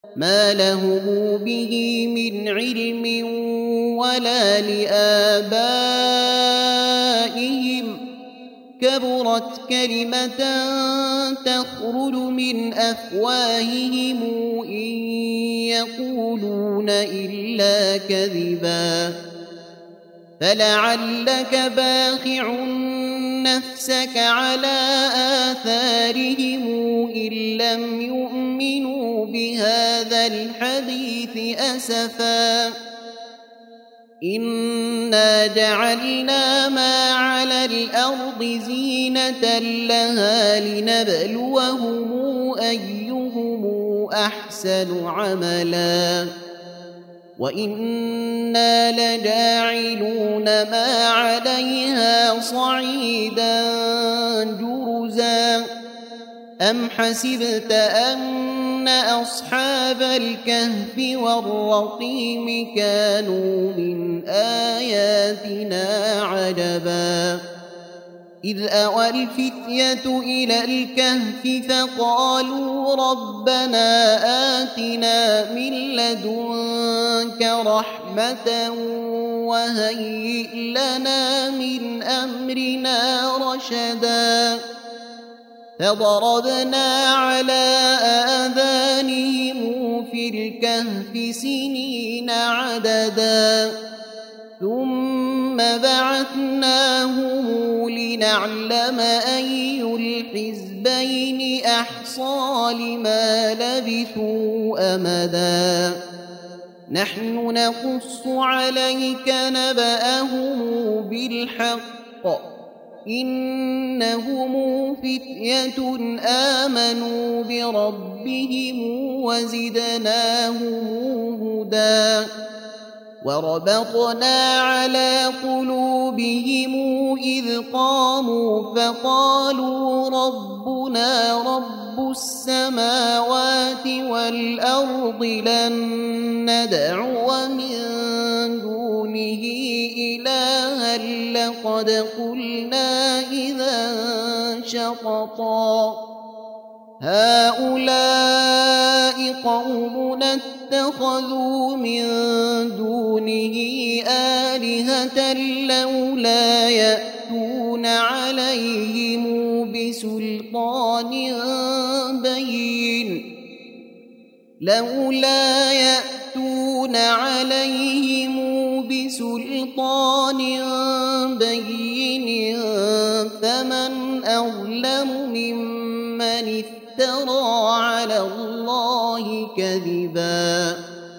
ما لهم به من علم ولا لآبائهم كبرت كلمة تخرج من أفواههم إن يقولون إلا كذبا فلعلك باخع نفسك على آثارهم إن لم يؤمنوا بهذا الحديث أسفا إنا جعلنا ما على الأرض زينة لها لنبلوهم أيهم أحسن عملا وإنا لجاعلون ما عليها صعيدا جرزا أم حسبت أن أصحاب الكهف والرقيم كانوا من آياتنا عجبا إذ أوى الفتية إلى الكهف فقالوا ربنا آتنا من لدنك رحمة وهيئ لنا من أمرنا رشدا فضربنا على آذانهم في الكهف سنين عددا ثم بعثناهم لنعلم أي الحزبين أحصى لما لبثوا أمدا نحن نقص عليك نبأهم بالحق إنهم فتية آمنوا بربهم وزدناهم هدى وربطنا على قلوبهم إذ قاموا فقالوا ربنا رب السماوات والأرض لن ندعو من دونه إلها لقد قلنا إذا شططا هؤلاء قومنا اتخذوا من دونه آلهة لولا يأتون عليهم بسلطان بين لولا يأتون عليهم بسلطان بين فمن أظلم ممن افترى على الله كذبا